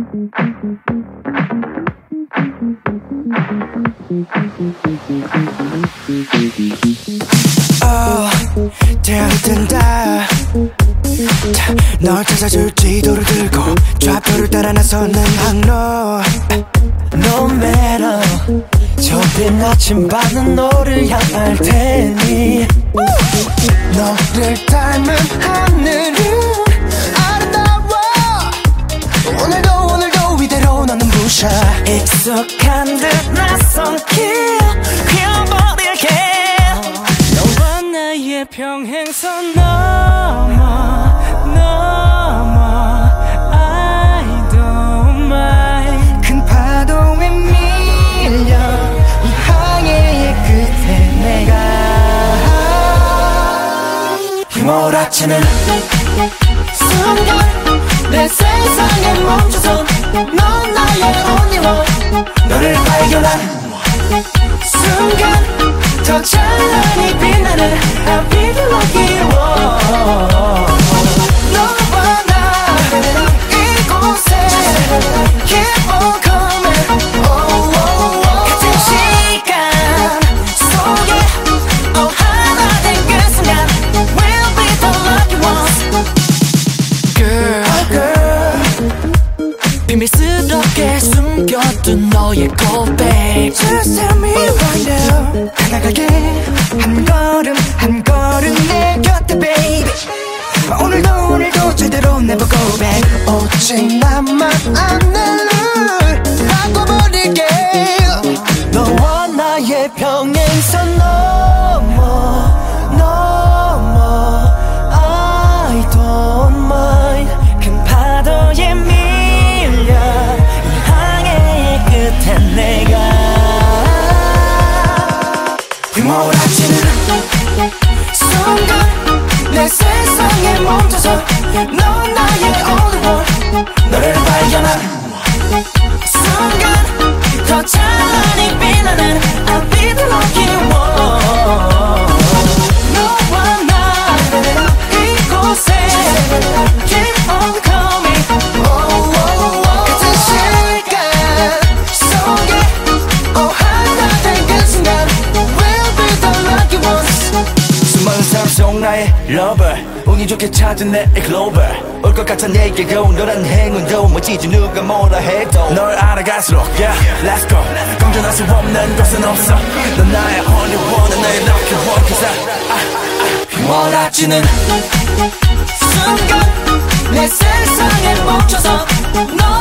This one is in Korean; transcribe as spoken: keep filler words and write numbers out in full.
Oh, 되어있던다. 널 찾아줄 지도를 들고 좌표를 따라 나서는 항로. No matter 좁은 아침밤은 너를 향할 테니 너를 닮은 하늘은 아름다워. 오늘도 오늘도 이대로 너는 부셔. 익숙한 듯 낯선 길 휘어버릴게. 너와 나의 평행선 넘어 넘어 I don't mind. 큰 파도에 밀려 이 항해의 끝에 내가 휘몰아치는 순간 내 세상에 멈춰서 넌 나의 only one. 너를 발견한 순간 더 찬란히 빛나는 I'll be the lucky one. 너와 나 이곳에 keep on coming. Oh, oh, oh. 같은 시간 속에 oh, 하나 된 그 순간 We'll be the lucky ones. Girl, oh, girl. 비밀스럽게 숨겨둔 너의 고백 Just tell me right now. 다가갈게 한 걸음 한 걸음 내 곁에 baby. 오늘도 오늘도 제대로 never go back. 오직 나만 안내를 바꿔버릴게. 너와 나의 평행선 넘어 넘어 I don't mind. 큰 파도에 밀려 이 항해의 끝에 내가 휘몰아치는 순간 내 세상에 멈춰서 넌 나의 only one. 너를 발견한 순간 더 찬란히 빛나는 I'll be the lucky one. 너와 나 이곳에 keep on coming. Oh, oh, oh. 같은 시간 속에 oh, 하나 된 그 순간 We'll be the lucky ones. 수많은 사람 속 나의 lover 운이 좋게 찾은 내 글로벌 올 것 같아 내게고 너란 행운도 멋지지 누가 뭐라 해도 널 알아갈수록 yeah let's go 공존할 수 없는 것은 없어 넌 나의 only one 나의 lucky one cause I, I, I 휘몰아치는 순간 내 세상에 멈춰서 너